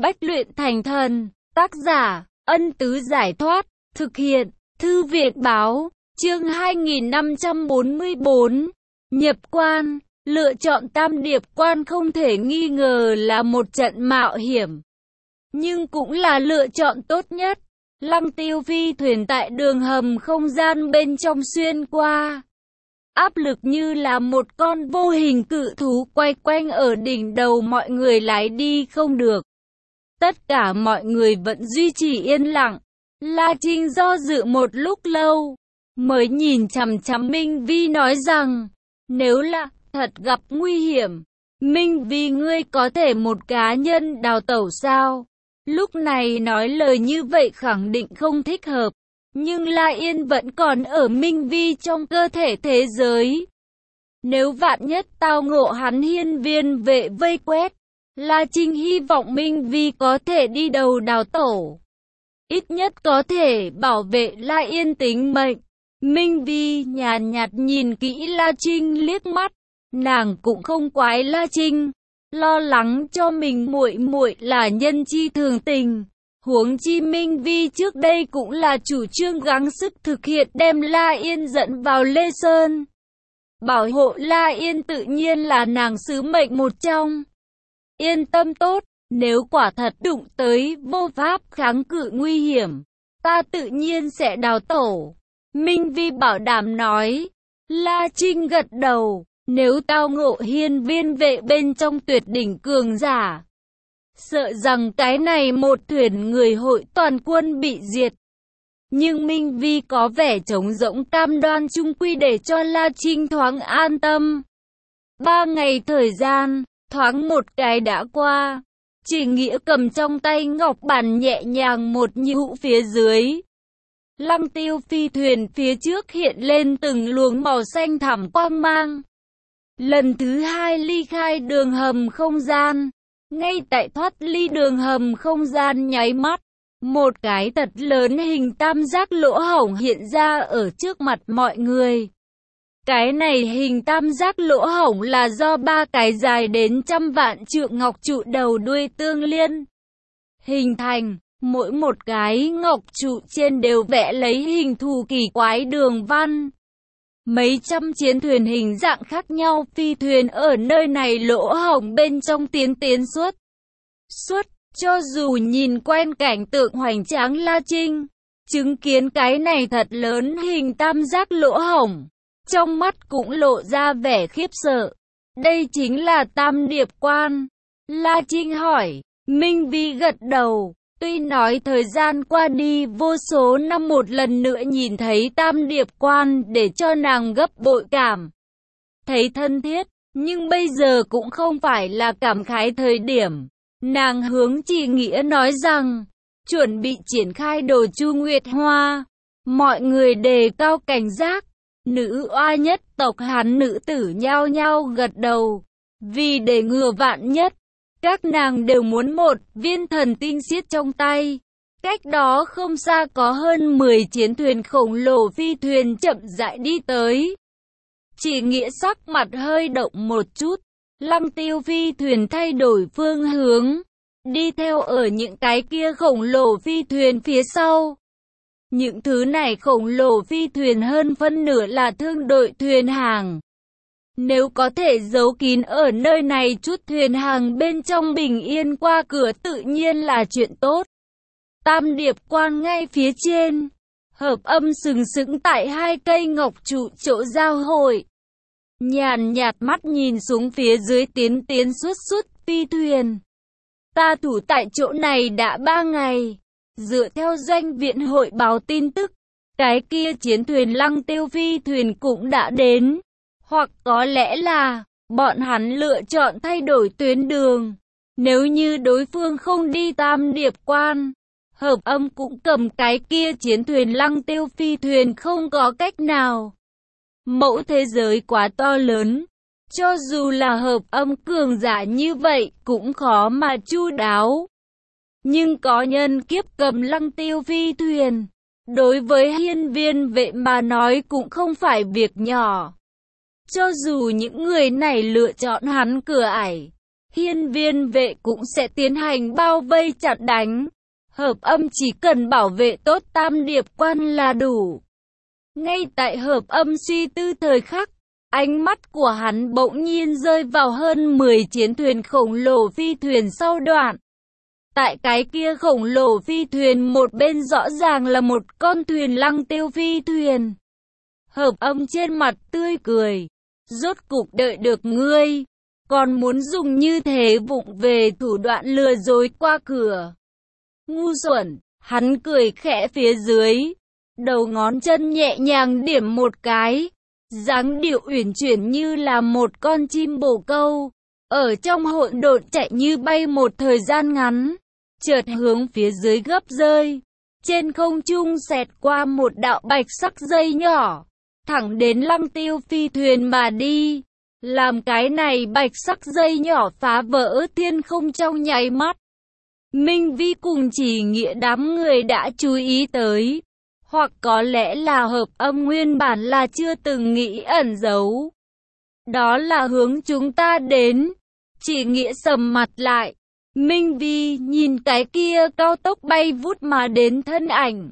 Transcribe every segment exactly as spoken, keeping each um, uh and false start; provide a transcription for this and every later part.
Bách luyện thành thần, tác giả, Ân Tứ Giải Thoát, thực hiện, Thư viện Báo, chương hai nghìn năm trăm bốn mươi bốn, nhập quan, lựa chọn Tam Điệp Quan không thể nghi ngờ là một trận mạo hiểm, nhưng cũng là lựa chọn tốt nhất. Lăng Tiêu phi thuyền tại đường hầm không gian bên trong xuyên qua. Áp lực như là một con vô hình cự thú quay quanh ở đỉnh đầu mọi người lái đi không được. Tất cả mọi người vẫn duy trì yên lặng. La Trinh do dự một lúc lâu, mới nhìn chằm chằm Minh Vi nói rằng, nếu là thật gặp nguy hiểm, Minh Vi ngươi có thể một cá nhân đào tẩu sao? Lúc này nói lời như vậy khẳng định không thích hợp, nhưng La Yên vẫn còn ở Minh Vi trong cơ thể thế giới. Nếu vạn nhất tao ngộ hắn hiên viên vệ vây quét, La Trinh hy vọng Minh Vi có thể đi đầu đào tẩu, ít nhất có thể bảo vệ La Yên tính mệnh. Minh Vi nhàn nhạt nhìn kỹ La Trinh liếc mắt, nàng cũng không quái La Trinh, lo lắng cho mình muội muội là nhân chi thường tình. Huống chi Minh Vi trước đây cũng là chủ trương gắng sức thực hiện đem La Yên dẫn vào Lê Sơn. Bảo hộ La Yên tự nhiên là nàng sứ mệnh một trong. Yên tâm tốt, nếu quả thật đụng tới vô pháp kháng cự nguy hiểm, ta tự nhiên sẽ đào tẩu. Minh Vi bảo đảm nói. La Trinh gật đầu, nếu tao ngộ hiên viên vệ bên trong tuyệt đỉnh cường giả, sợ rằng cái này một thuyền người hội toàn quân bị diệt. Nhưng Minh Vi có vẻ trống rỗng cam đoan chung quy để cho La Trinh thoáng an tâm. Ba ngày thời gian, thoáng một cái đã qua. Chỉ Nghĩa cầm trong tay ngọc bản nhẹ nhàng một nhũ phía dưới. Lăng Tiêu phi thuyền phía trước hiện lên từng luồng màu xanh thẳm quang mang. Lần thứ hai ly khai đường hầm không gian. Ngay tại thoát ly đường hầm không gian nháy mắt, một cái thật lớn hình tam giác lỗ hổng hiện ra ở trước mặt mọi người. Cái này hình tam giác lỗ hổng là do ba cái dài đến trăm vạn trượng ngọc trụ đầu đuôi tương liên hình thành, mỗi một cái ngọc trụ trên đều vẽ lấy hình thù kỳ quái đường văn. Mấy trăm chiến thuyền hình dạng khác nhau phi thuyền ở nơi này lỗ hổng bên trong tiến tiến suốt. Suốt, cho dù nhìn quen cảnh tượng hoành tráng La Trinh, chứng kiến cái này thật lớn hình tam giác lỗ hổng, trong mắt cũng lộ ra vẻ khiếp sợ. Đây chính là Tam Điệp Quan. La Trinh hỏi. Minh Vi gật đầu. Tuy nói thời gian qua đi vô số năm một lần nữa nhìn thấy Tam Điệp Quan để cho nàng gấp bội cảm thấy thân thiết, nhưng bây giờ cũng không phải là cảm khái thời điểm. Nàng hướng Chỉ Nghĩa nói rằng, chuẩn bị triển khai đồ Chu Nguyệt Hoa. Mọi người đề cao cảnh giác. Nữ oa nhất tộc Hán nữ tử nhao nhao gật đầu. Vì để ngừa vạn nhất, các nàng đều muốn một viên thần tinh xiết trong tay. Cách đó không xa có hơn mười chiến thuyền khổng lồ phi thuyền chậm rãi đi tới. Chỉ Nghĩa sắc mặt hơi động một chút. Lăng Tiêu phi thuyền thay đổi phương hướng, đi theo ở những cái kia khổng lồ phi thuyền phía sau. Những thứ này khổng lồ phi thuyền hơn phân nửa là thương đội thuyền hàng. Nếu có thể giấu kín ở nơi này chút thuyền hàng bên trong bình yên qua cửa tự nhiên là chuyện tốt. Tam Điệp Quan ngay phía trên, hợp âm sừng sững tại hai cây ngọc trụ chỗ giao hội. Nhàn nhạt mắt nhìn xuống phía dưới tiến tiến suốt suốt phi thuyền. Ta thủ tại chỗ này đã ba ngày. Dựa theo doanh viện hội báo tin tức, cái kia chiến thuyền Lăng Tiêu phi thuyền cũng đã đến. Hoặc có lẽ là, bọn hắn lựa chọn thay đổi tuyến đường. Nếu như đối phương không đi Tam Điệp Quan, hợp âm cũng cầm cái kia chiến thuyền Lăng Tiêu phi thuyền không có cách nào. Mẫu thế giới quá to lớn, cho dù là hợp âm cường giả như vậy cũng khó mà chu đáo. Nhưng có nhân kiếp cầm Lăng Tiêu phi thuyền, đối với hiên viên vệ mà nói cũng không phải việc nhỏ. Cho dù những người này lựa chọn hắn cửa ải, hiên viên vệ cũng sẽ tiến hành bao vây chặn đánh. Hợp âm chỉ cần bảo vệ tốt Tam Điệp Quan là đủ. Ngay tại hợp âm suy tư thời khắc, ánh mắt của hắn bỗng nhiên rơi vào hơn mười chiến thuyền khổng lồ phi thuyền sau đoạn. Tại cái kia khổng lồ phi thuyền một bên rõ ràng là một con thuyền Lăng Tiêu phi thuyền. Hợp âm trên mặt tươi cười. Rốt cục đợi được ngươi. Còn muốn dùng như thế vụng về thủ đoạn lừa dối qua cửa. Ngu xuẩn, hắn cười khẽ phía dưới. Đầu ngón chân nhẹ nhàng điểm một cái. Dáng điệu uyển chuyển như là một con chim bồ câu. Ở trong hỗn độn chạy như bay một thời gian ngắn. Chợt hướng phía dưới gấp rơi. Trên không trung xẹt qua một đạo bạch sắc dây nhỏ. Thẳng đến Lăng Tiêu phi thuyền mà đi. Làm cái này bạch sắc dây nhỏ phá vỡ thiên không trong nháy mắt. Minh Vi cùng Chỉ Nghĩa đám người đã chú ý tới. Hoặc có lẽ là hợp âm nguyên bản là chưa từng nghĩ ẩn giấu. Đó là hướng chúng ta đến. Chỉ Nghĩa sầm mặt lại. Minh Vi nhìn cái kia cao tốc bay vút mà đến thân ảnh.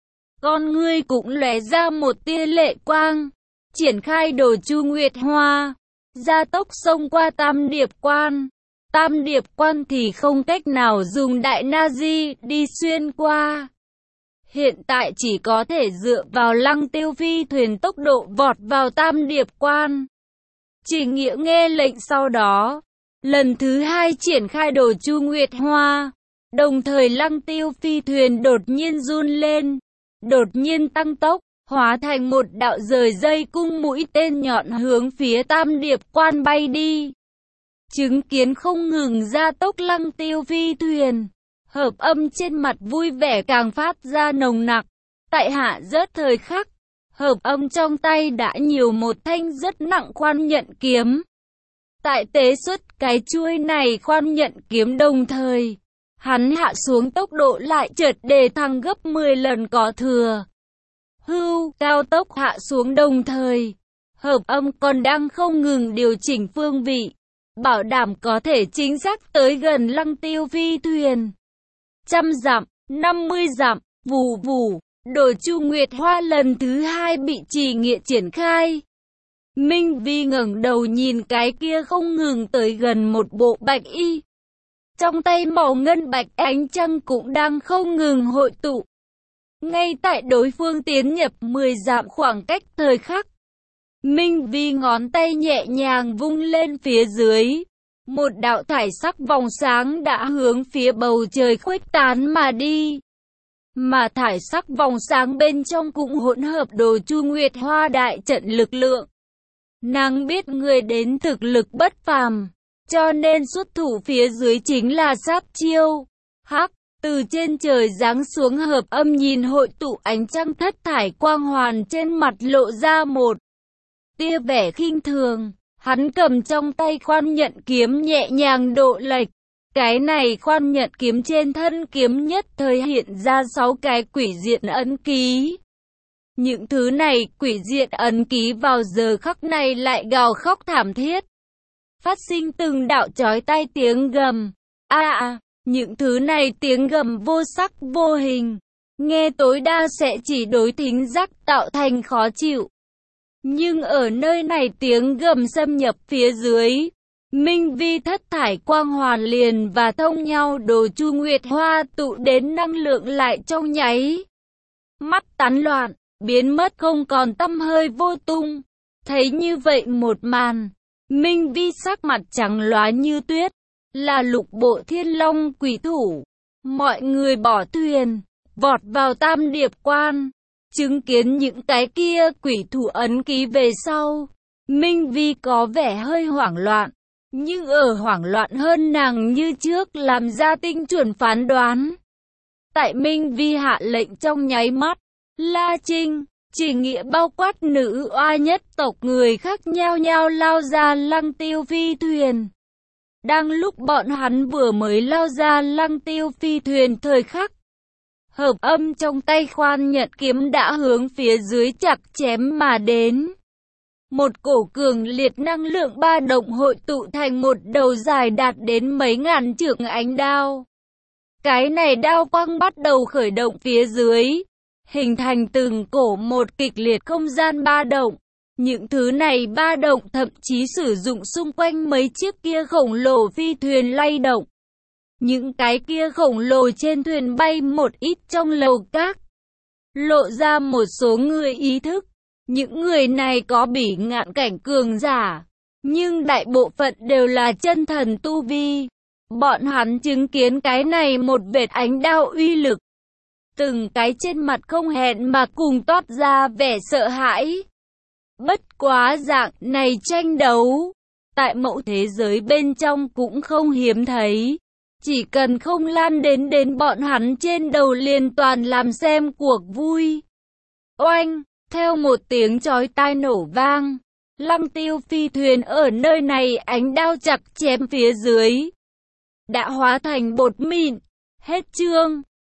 Con ngươi cũng lóe ra một tia lệ quang. Triển khai đồ Chu Nguyệt Hoa. Gia tốc xông qua Tam Điệp Quan. Tam Điệp Quan thì không cách nào dùng đại na di đi xuyên qua. Hiện tại chỉ có thể dựa vào Lăng Tiêu phi thuyền tốc độ vọt vào Tam Điệp Quan. Chỉ Nghĩa nghe lệnh sau đó. Lần thứ hai triển khai đồ Chu Nguyệt Hoa. Đồng thời Lăng Tiêu phi thuyền đột nhiên run lên. Đột nhiên tăng tốc. Hóa thành một đạo rời dây cung mũi tên nhọn hướng phía Tam Điệp Quan bay đi. Chứng kiến không ngừng gia tốc Lăng Tiêu phi thuyền. Hợp âm trên mặt vui vẻ càng phát ra nồng nặc. Tại hạ rớt thời khắc. Hợp âm trong tay đã nhiều một thanh rất nặng khoan nhận kiếm. Tại tế xuất cái chuôi này khoan nhận kiếm đồng thời. Hắn hạ xuống tốc độ lại chợt đề thăng gấp mười lần có thừa. Hưu, cao tốc hạ xuống đồng thời. Hợp âm còn đang không ngừng điều chỉnh phương vị. Bảo đảm có thể chính xác tới gần Lăng Tiêu phi thuyền. Trăm dặm, năm mươi dặm, vù vù. Đồ Chu Nguyệt Hoa lần thứ hai bị Chỉ Nghĩa triển khai. Minh Vi ngẩng đầu nhìn cái kia không ngừng tới gần một bộ bạch y. Trong tay màu ngân bạch ánh trăng cũng đang không ngừng hội tụ. Ngay tại đối phương tiến nhập mười dặm khoảng cách thời khắc. Minh Vi ngón tay nhẹ nhàng vung lên phía dưới. Một đạo thải sắc vòng sáng đã hướng phía bầu trời khuếch tán mà đi. Mà thải sắc vòng sáng bên trong cũng hỗn hợp đồ Chu Nguyệt Hoa đại trận lực lượng. Nàng biết người đến thực lực bất phàm, cho nên xuất thủ phía dưới chính là sát chiêu. Hắc, từ trên trời giáng xuống hợp âm nhìn hội tụ ánh trăng thất thải quang hoàn trên mặt lộ ra một tia vẻ khinh thường. Hắn cầm trong tay khoan nhận kiếm nhẹ nhàng độ lệch. Cái này khoan nhận kiếm trên thân kiếm nhất thời hiện ra sáu cái quỷ diện ấn ký. Những thứ này quỷ diện ấn ký vào giờ khắc này lại gào khóc thảm thiết. Phát sinh từng đạo chói tai tiếng gầm. A à, những thứ này tiếng gầm vô sắc vô hình. Nghe tối đa sẽ chỉ đối thính giác tạo thành khó chịu. Nhưng ở nơi này tiếng gầm xâm nhập phía dưới. Minh Vi thất thải quang hoàn liền và thông nhau đồ Chu Nguyệt Hoa tụ đến năng lượng lại trong nháy mắt tán loạn, biến mất không còn tăm hơi vô tung. Thấy như vậy một màn, Minh Vi sắc mặt trắng lóa như tuyết, là lục bộ thiên long quỷ thủ. Mọi người bỏ thuyền, vọt vào Tam Điệp Quan, chứng kiến những cái kia quỷ thủ ấn ký về sau. Minh Vi có vẻ hơi hoảng loạn. Nhưng ở hoảng loạn hơn nàng như trước làm ra tinh chuẩn phán đoán. Tại Minh Vi hạ lệnh trong nháy mắt, La Trinh, Chỉ Nghĩa bao quát nữ oa nhất tộc người khác nhao nhao lao ra Lăng Tiêu phi thuyền. Đang lúc bọn hắn vừa mới lao ra Lăng Tiêu phi thuyền thời khắc, hợp âm trong tay khoan nhận kiếm đã hướng phía dưới chặt chém mà đến. Một cổ cường liệt năng lượng ba động hội tụ thành một đầu dài đạt đến mấy ngàn trượng ánh đao. Cái này đao quang bắt đầu khởi động phía dưới, hình thành từng cổ một kịch liệt không gian ba động. Những thứ này ba động thậm chí sử dụng xung quanh mấy chiếc kia khổng lồ phi thuyền lay động. Những cái kia khổng lồ trên thuyền bay một ít trong lầu các, lộ ra một số người ý thức. Những người này có bỉ ngạn cảnh cường giả, nhưng đại bộ phận đều là chân thần tu vi. Bọn hắn chứng kiến cái này một vệt ánh đao uy lực. Từng cái trên mặt không hẹn mà cùng toát ra vẻ sợ hãi. Bất quá dạng này tranh đấu, tại mẫu thế giới bên trong cũng không hiếm thấy. Chỉ cần không lan đến đến bọn hắn trên đầu liền toàn làm xem cuộc vui. Oanh! Theo một tiếng chói tai nổ vang, Lăng Tiêu phi thuyền ở nơi này ánh đao chặt chém phía dưới đã hóa thành bột mịn. Hết chương.